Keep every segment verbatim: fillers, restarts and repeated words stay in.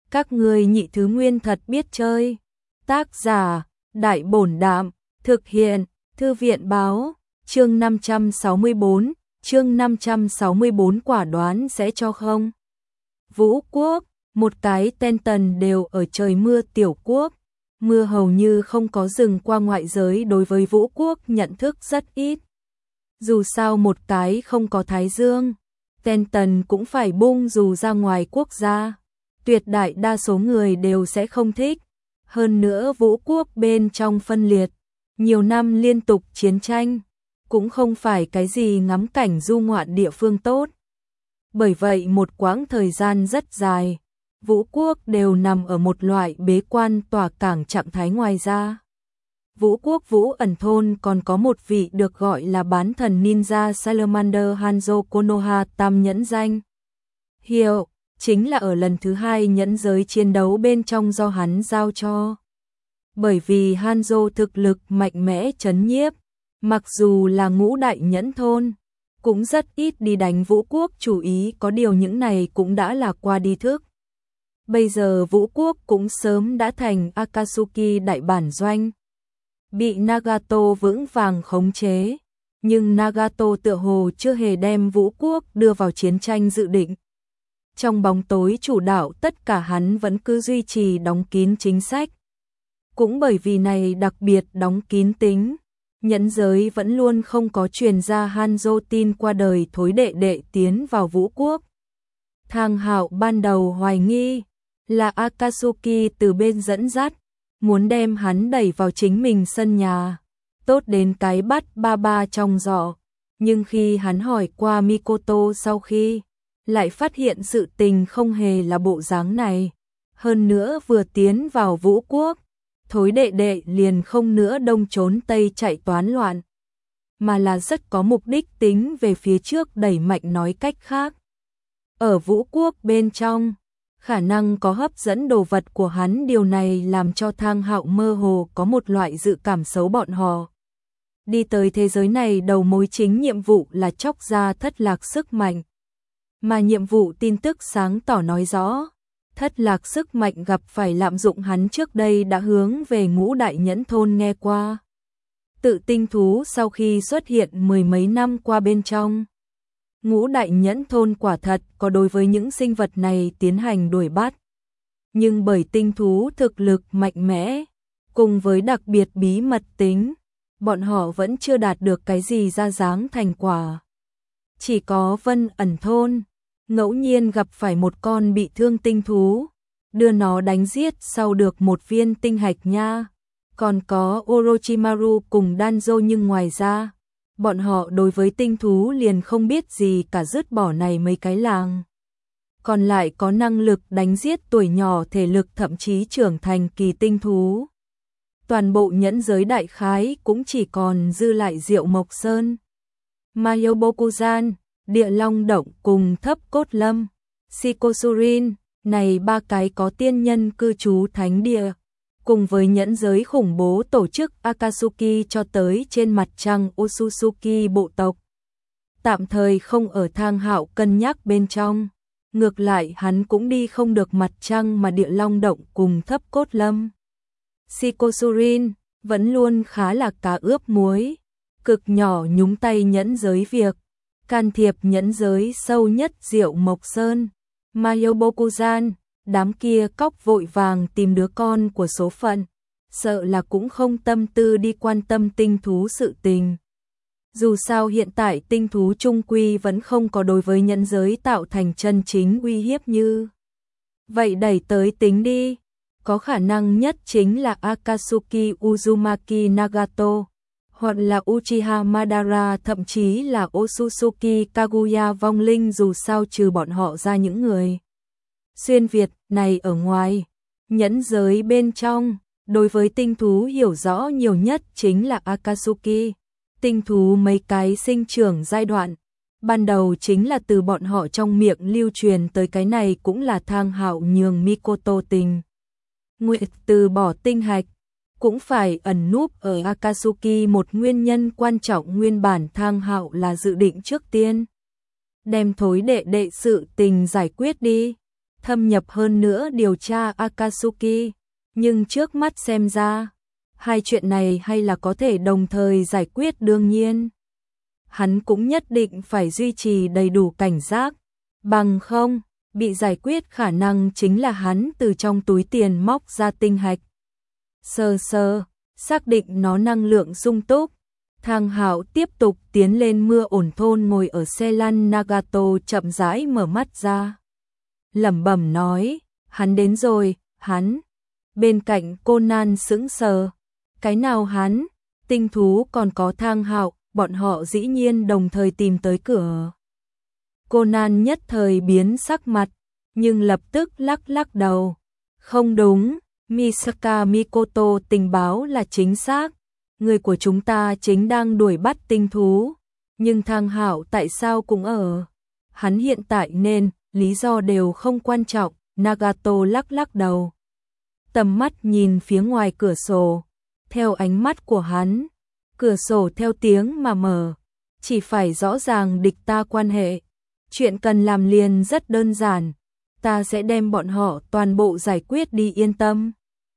Các ngươi nhị thứ nguyên thật biết chơi. Tác giả, Đại Bổn Đạm, thực hiện, Thư viện Báo, chương năm trăm sáu mươi bốn, chương năm trăm sáu mươi bốn quả đoán sẽ cho không. Vũ Quốc, một cái tên tần đều ở trời mưa tiểu quốc, mưa hầu như không có dừng qua ngoại giới đối với Vũ Quốc nhận thức rất ít. Dù sao một cái không có thái dương, tên tần cũng phải bung dù ra ngoài quốc gia. Tuyệt đại đa số người đều sẽ không thích. Hơn nữa Vũ Quốc bên trong phân liệt, nhiều năm liên tục chiến tranh, cũng không phải cái gì ngắm cảnh du ngoạn địa phương tốt. Bởi vậy một quãng thời gian rất dài, Vũ Quốc đều nằm ở một loại bế quan tỏa cảng trạng thái. Ngoài ra, Vũ Quốc Vũ ẩn thôn còn có một vị được gọi là bán thần ninja Salamander Hanzo Konoha tam nhẫn danh hiệu, chính là ở lần thứ hai nhẫn giới chiến đấu bên trong do hắn giao cho. Bởi vì Hanzo thực lực mạnh mẽ chấn nhiếp, mặc dù là ngũ đại nhẫn thôn, cũng rất ít đi đánh Vũ Quốc chủ ý, có điều những này cũng đã là qua đi thức. Bây giờ Vũ Quốc cũng sớm đã thành Akatsuki đại bản doanh, bị Nagato vững vàng khống chế, nhưng Nagato tựa hồ chưa hề đem Vũ Quốc đưa vào chiến tranh dự định. Trong bóng tối chủ đạo tất cả hắn vẫn cứ duy trì đóng kín chính sách. Cũng bởi vì này đặc biệt đóng kín tính, nhẫn giới vẫn luôn không có truyền ra Hanzo tin qua đời thối đệ đệ tiến vào Vũ Quốc. Thang Hạo ban đầu hoài nghi là Akatsuki từ bên dẫn dắt, muốn đem hắn đẩy vào chính mình sân nhà, tốt đến cái bắt ba ba trong giỏ. Nhưng khi hắn hỏi qua Mikoto sau khi, lại phát hiện sự tình không hề là bộ dáng này. Hơn nữa vừa tiến vào Vũ Quốc, thối đệ đệ liền không nữa đông trốn tây chạy toán loạn, mà là rất có mục đích tính về phía trước đẩy mạnh. Nói cách khác, ở Vũ Quốc bên trong, khả năng có hấp dẫn đồ vật của hắn, điều này làm cho Thang Hạo mơ hồ có một loại dự cảm xấu. Bọn họ đi tới thế giới này đầu mối chính nhiệm vụ là chóc ra thất lạc sức mạnh, mà nhiệm vụ tin tức sáng tỏ nói rõ, thất lạc sức mạnh gặp phải lạm dụng. Hắn trước đây đã hướng về ngũ đại nhẫn thôn nghe qua. Tự tinh thú sau khi xuất hiện mười mấy năm qua bên trong, ngũ đại nhẫn thôn quả thật có đối với những sinh vật này tiến hành đuổi bắt. Nhưng bởi tinh thú thực lực mạnh mẽ, cùng với đặc biệt bí mật tính, bọn họ vẫn chưa đạt được cái gì ra dáng thành quả. Chỉ có Vân ẩn thôn ngẫu nhiên gặp phải một con bị thương tinh thú, đưa nó đánh giết sau được một viên tinh hạch nha. Còn có Orochimaru cùng Danzo, nhưng ngoài ra, bọn họ đối với tinh thú liền không biết gì cả, dứt bỏ này mấy cái làng. Còn lại có năng lực đánh giết tuổi nhỏ, thể lực thậm chí trưởng thành kỳ tinh thú. Toàn bộ nhẫn giới đại khái cũng chỉ còn dư lại Diệu Mộc Sơn, Mayobokuzan, Địa Long Động cùng Thấp Cốt Lâm, Shikosurin, này ba cái có tiên nhân cư trú thánh địa, cùng với nhẫn giới khủng bố tổ chức Akatsuki cho tới trên mặt trăng Otsutsuki bộ tộc. Tạm thời không ở Thang Hạo cân nhắc bên trong, ngược lại hắn cũng đi không được mặt trăng, mà Địa Long Động cùng Thấp Cốt Lâm, Shikosurin vẫn luôn khá là cá ướp muối, cực nhỏ nhúng tay nhẫn giới việc, can thiệp nhẫn giới sâu nhất Diệu Mộc Sơn, Mayobokuzan. Đám kia cóc vội vàng tìm đứa con của số phận, sợ là cũng không tâm tư đi quan tâm tinh thú sự tình. Dù sao hiện tại tinh thú trung quy vẫn không có đối với nhẫn giới tạo thành chân chính uy hiếp như vậy. Đẩy tới tính đi, có khả năng nhất chính là Akatsuki Uzumaki Nagato, hoặc là Uchiha Madara, thậm chí là Otsutsuki Kaguya vong linh. Dù sao trừ bọn họ ra, những người xuyên Việt này ở ngoài nhẫn giới bên trong, đối với tinh thú hiểu rõ nhiều nhất chính là Akatsuki. Tinh thú mấy cái sinh trưởng giai đoạn ban đầu chính là từ bọn họ trong miệng lưu truyền tới, cái này cũng là Thang Hạo nhường Mikoto tình nguyện từ bỏ tinh hạch, cũng phải ẩn núp ở Akatsuki. Một nguyên nhân quan trọng, nguyên bản Thang Hạo là dự định trước tiên đem thối đệ đệ sự tình giải quyết đi, thâm nhập hơn nữa điều tra Akatsuki, nhưng trước mắt xem ra, hai chuyện này hay là có thể đồng thời giải quyết đương nhiên. Hắn cũng nhất định phải duy trì đầy đủ cảnh giác, bằng không, bị giải quyết khả năng chính là hắn từ trong túi tiền móc ra tinh hạch. Sơ sơ, xác định nó năng lượng sung túc, Thang Hạo tiếp tục tiến lên mưa ổn thôn ngồi ở xe lăn. Nagato chậm rãi mở mắt ra. Lẩm bẩm nói, hắn đến rồi, hắn. Bên cạnh Conan sững sờ. Cái nào hắn? Tinh thú còn có Thang Hạo, bọn họ dĩ nhiên đồng thời tìm tới cửa. Conan nhất thời biến sắc mặt, nhưng lập tức lắc lắc đầu. Không đúng, Misaka Mikoto tình báo là chính xác. Người của chúng ta chính đang đuổi bắt tinh thú. Nhưng Thang Hạo tại sao cũng ở? Hắn hiện tại nên, lý do đều không quan trọng. Nagato lắc lắc đầu. Tầm mắt nhìn phía ngoài cửa sổ. Theo ánh mắt của hắn, cửa sổ theo tiếng mà mở. Chỉ phải rõ ràng địch ta quan hệ. Chuyện cần làm liền rất đơn giản. Ta sẽ đem bọn họ toàn bộ giải quyết đi, yên tâm.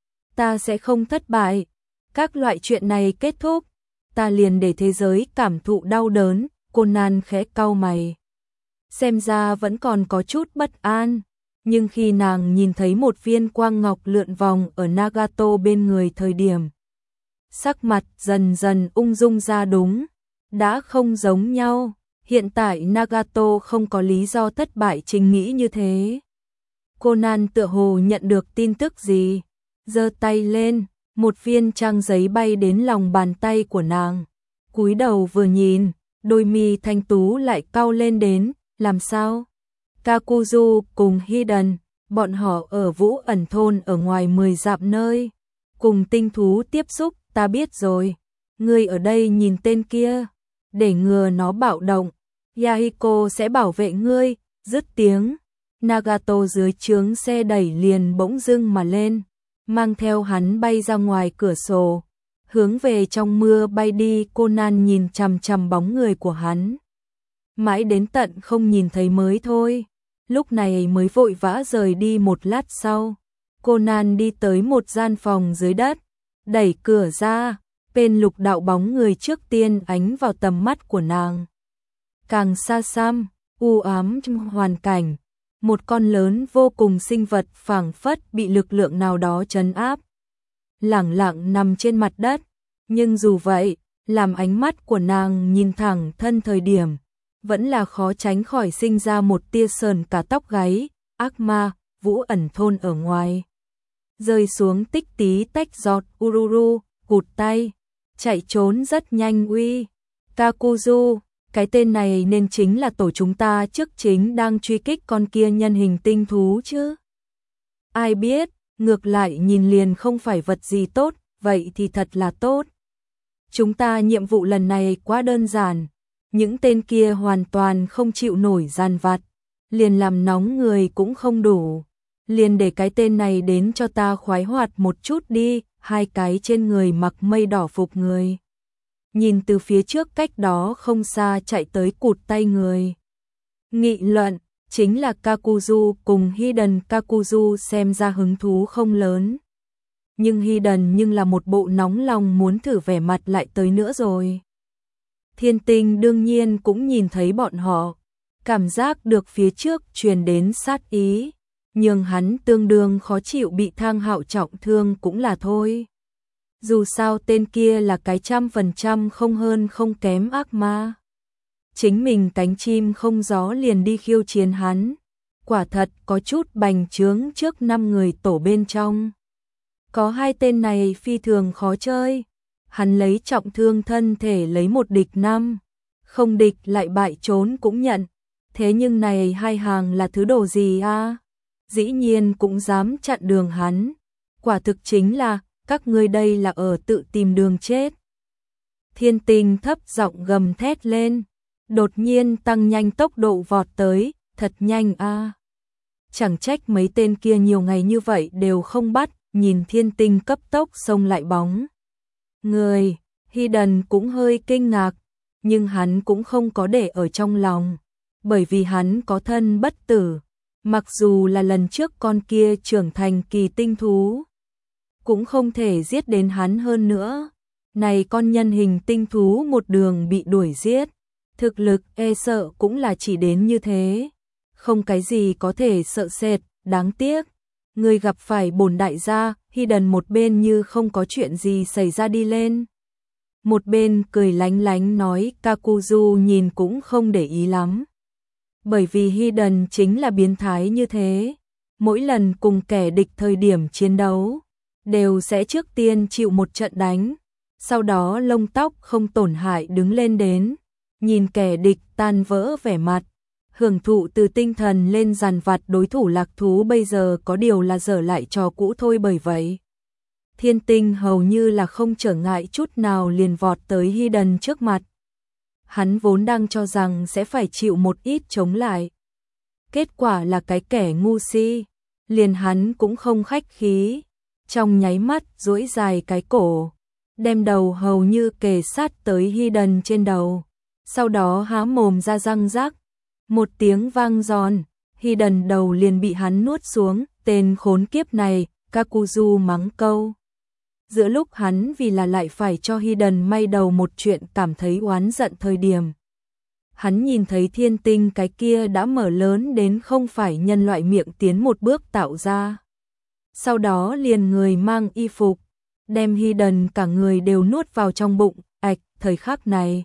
Ta sẽ không thất bại. Các loại chuyện này kết thúc, ta liền để thế giới cảm thụ đau đớn. Conan khẽ cau mày. Xem ra vẫn còn có chút bất an. Nhưng khi nàng nhìn thấy một viên quang ngọc lượn vòng ở Nagato bên người thời điểm, sắc mặt dần dần ung dung ra, đúng, đã không giống nhau. Hiện tại Nagato không có lý do thất bại chính nghĩ như thế. Conan tựa hồ nhận được tin tức gì, giơ tay lên, một viên trang giấy bay đến lòng bàn tay của nàng. Cúi đầu vừa nhìn, đôi mi thanh tú lại cau lên đến, làm sao? Kakuzu cùng Hiden, bọn họ ở Vũ Ẩn thôn ở ngoài mười dặm nơi, cùng tinh thú tiếp xúc, ta biết rồi. Ngươi ở đây nhìn tên kia, để ngừa nó bạo động, Yahiko sẽ bảo vệ ngươi. Dứt tiếng, Nagato dưới trướng xe đẩy liền bỗng dưng mà lên, mang theo hắn bay ra ngoài cửa sổ, hướng về trong mưa bay đi. Conan nhìn chằm chằm bóng người của hắn, mãi đến tận không nhìn thấy mới thôi. Lúc này mới vội vã rời đi. Một lát sau, Conan đi tới một gian phòng dưới đất, đẩy cửa ra, bên lục đạo bóng người trước tiên ánh vào tầm mắt của nàng. Càng xa xăm, u ám trong hoàn cảnh, một con lớn vô cùng sinh vật phảng phất bị lực lượng nào đó trấn áp, lẳng lặng nằm trên mặt đất. Nhưng dù vậy, làm ánh mắt của nàng nhìn thẳng thân thời điểm, vẫn là khó tránh khỏi sinh ra một tia sờn cả tóc gáy. Ác ma, Vũ Ẩn thôn ở ngoài, rơi xuống tích tí tách giọt. Ururu cụt tay, chạy trốn rất nhanh. Uy, Kakuzu, cái tên này nên chính là tổ chúng ta trước chính đang truy kích con kia nhân hình tinh thú chứ. Ai biết, ngược lại nhìn liền không phải vật gì tốt, vậy thì thật là tốt. Chúng ta nhiệm vụ lần này quá đơn giản, những tên kia hoàn toàn không chịu nổi gian vặt, liền làm nóng người cũng không đủ. Liền để cái tên này đến cho ta khoái hoạt một chút đi. Hai cái trên người mặc mây đỏ phục người, nhìn từ phía trước cách đó không xa chạy tới cụt tay người. Nghị luận, chính là Kakuzu cùng Hiden. Kakuzu xem ra hứng thú không lớn, nhưng Hiden nhưng là một bộ nóng lòng muốn thử vẻ mặt lại tới nữa rồi. Thiên Tinh đương nhiên cũng nhìn thấy bọn họ, cảm giác được phía trước truyền đến sát ý, nhưng hắn tương đương khó chịu bị Thang Hạo trọng thương cũng là thôi. Dù sao tên kia là cái trăm phần trăm không hơn không kém ác ma. Chính mình cánh chim không gió liền đi khiêu chiến hắn, quả thật có chút bành trướng trước năm người tổ bên trong. Có hai tên này phi thường khó chơi, hắn lấy trọng thương thân thể lấy một địch năm, không địch lại bại trốn cũng nhận. Thế nhưng này hai hàng là thứ đồ gì a? Dĩ nhiên cũng dám chặn đường hắn, quả thực chính là các ngươi đây là ở tự tìm đường chết. Thiên Tinh thấp giọng gầm thét lên, đột nhiên tăng nhanh tốc độ vọt tới, thật nhanh a. Chẳng trách mấy tên kia nhiều ngày như vậy đều không bắt. Nhìn Thiên Tinh cấp tốc xông lại bóng người, Hiden cũng hơi kinh ngạc, nhưng hắn cũng không có để ở trong lòng, bởi vì hắn có thân bất tử, Mặc dù là lần trước con kia trưởng thành kỳ tinh thú, cũng không thể giết đến hắn hơn nữa. Này con nhân hình tinh thú một đường bị đuổi giết, thực lực e sợ cũng là chỉ đến như thế. Không cái gì có thể sợ sệt, đáng tiếc. Người gặp phải bổn đại gia, Hidden một bên như không có chuyện gì xảy ra đi lên. Một bên cười lánh lánh nói, Kakuzu nhìn cũng không để ý lắm. Bởi vì Hidden chính là biến thái như thế. Mỗi lần cùng kẻ địch thời điểm chiến đấu, đều sẽ trước tiên chịu một trận đánh, sau đó lông tóc không tổn hại đứng lên đến, nhìn kẻ địch tan vỡ vẻ mặt, hưởng thụ từ tinh thần lên dàn vặt đối thủ lạc thú bây giờ có điều là dở lại trò cũ thôi. Bởi vậy Thiên Tinh hầu như là không trở ngại chút nào liền vọt tới Hidden trước mặt. Hắn vốn đang cho rằng sẽ phải chịu một ít chống lại. Kết quả là cái kẻ ngu si, liền hắn cũng không khách khí, trong nháy mắt duỗi dài cái cổ, đem đầu hầu như kề sát tới Hidden trên đầu, sau đó há mồm ra răng rắc, một tiếng vang giòn, Hidden đầu liền bị hắn nuốt xuống. Tên khốn kiếp này, Kakuzu mắng câu. Giữa lúc hắn vì là lại phải cho Hidden may đầu một chuyện cảm thấy oán giận thời điểm, hắn nhìn thấy Thiên Tinh cái kia đã mở lớn đến không phải nhân loại miệng tiến một bước tạo ra. Sau đó liền người mang y phục, đem Hidden cả người đều nuốt vào trong bụng. Ạch, thời khắc này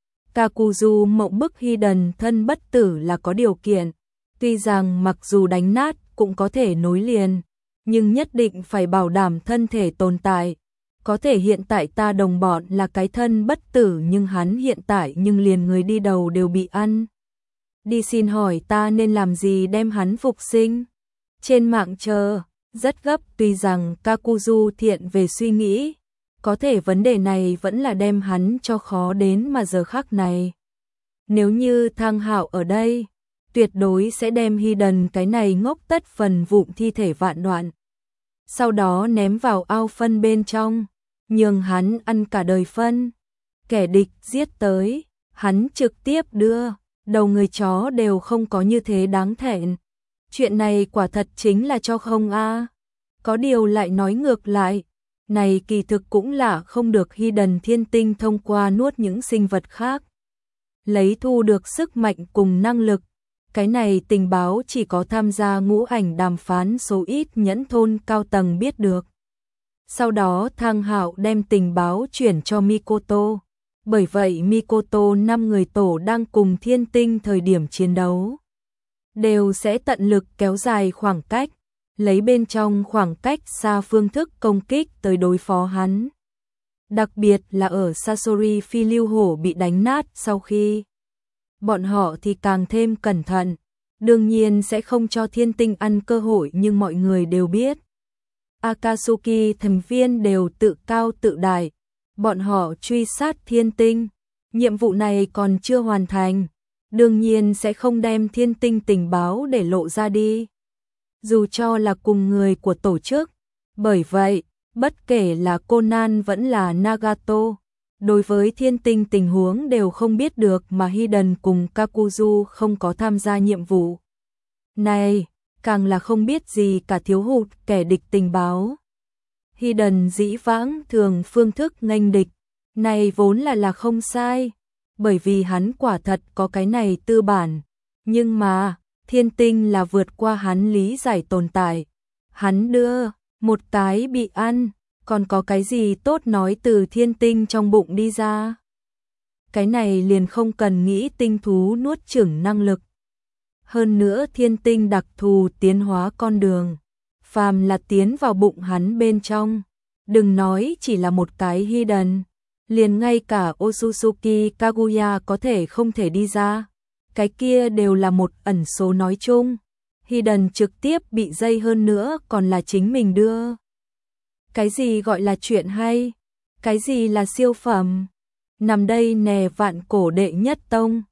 Kakuzu mộng bức Hidden thân bất tử là có điều kiện, tuy rằng mặc dù đánh nát cũng có thể nối liền, nhưng nhất định phải bảo đảm thân thể tồn tại. Có thể hiện tại ta đồng bọn là cái thân bất tử, nhưng hắn hiện tại nhưng liền người đi đầu đều bị ăn. Đi, xin hỏi ta nên làm gì đem hắn phục sinh? Trên mạng chờ rất gấp, tuy rằng Kakuzu thiện về suy nghĩ, có thể vấn đề này vẫn là đem hắn cho khó đến mà giờ khắc này. Nếu như Thang Hạo ở đây, tuyệt đối sẽ đem Hidden cái này ngốc tất phần vụn thi thể vạn đoạn, sau đó ném vào ao phân bên trong, nhường hắn ăn cả đời phân. Kẻ địch giết tới, hắn trực tiếp đưa, đầu người chó đều không có như thế đáng thẹn. Chuyện này quả thật chính là cho không a. Có điều lại nói ngược lại, này kỳ thực cũng là không được. Hidden Thiên Tinh thông qua nuốt những sinh vật khác, lấy thu được sức mạnh cùng năng lực. Cái này tình báo chỉ có tham gia ngũ ảnh đàm phán số ít nhẫn thôn cao tầng biết được. Sau đó Thang Hạo đem tình báo chuyển cho Mikoto. Bởi vậy Mikoto năm người tổ đang cùng Thiên Tinh thời điểm chiến đấu, đều sẽ tận lực kéo dài khoảng cách, lấy bên trong khoảng cách xa phương thức công kích tới đối phó hắn. Đặc biệt là ở Sasori phi lưu hổ bị đánh nát sau khi, bọn họ thì càng thêm cẩn thận, đương nhiên sẽ không cho Thiên Tinh ăn cơ hội, nhưng mọi người đều biết Akatsuki thành viên đều tự cao tự đại, bọn họ truy sát Thiên Tinh, nhiệm vụ này còn chưa hoàn thành, đương nhiên sẽ không đem Thiên Tinh tình báo để lộ ra đi, dù cho là cùng người của tổ chức. Bởi vậy, bất kể là Conan vẫn là Nagato, đối với Thiên Tinh tình huống đều không biết được, mà Hidden cùng Kakuzu không có tham gia nhiệm vụ này, càng là không biết gì cả, thiếu hụt kẻ địch tình báo. Hidden dĩ vãng thường phương thức nghênh địch, này vốn là là không sai, bởi vì hắn quả thật có cái này tư bản, nhưng mà Thiên Tinh là vượt qua hắn lý giải tồn tại. Hắn đưa một cái bị ăn, còn có cái gì tốt nói từ Thiên Tinh trong bụng đi ra. Cái này liền không cần nghĩ tinh thú nuốt chửng năng lực. Hơn nữa Thiên Tinh đặc thù tiến hóa con đường, phàm là tiến vào bụng hắn bên trong, đừng nói chỉ là một cái Hidden, liền ngay cả Otsutsuki Kaguya có thể không thể đi ra, cái kia đều là một ẩn số nói chung. Hidden trực tiếp bị dây, hơn nữa còn là chính mình đưa. Cái gì gọi là chuyện hay? Cái gì là siêu phẩm? Nằm đây nè, vạn cổ đệ nhất tông,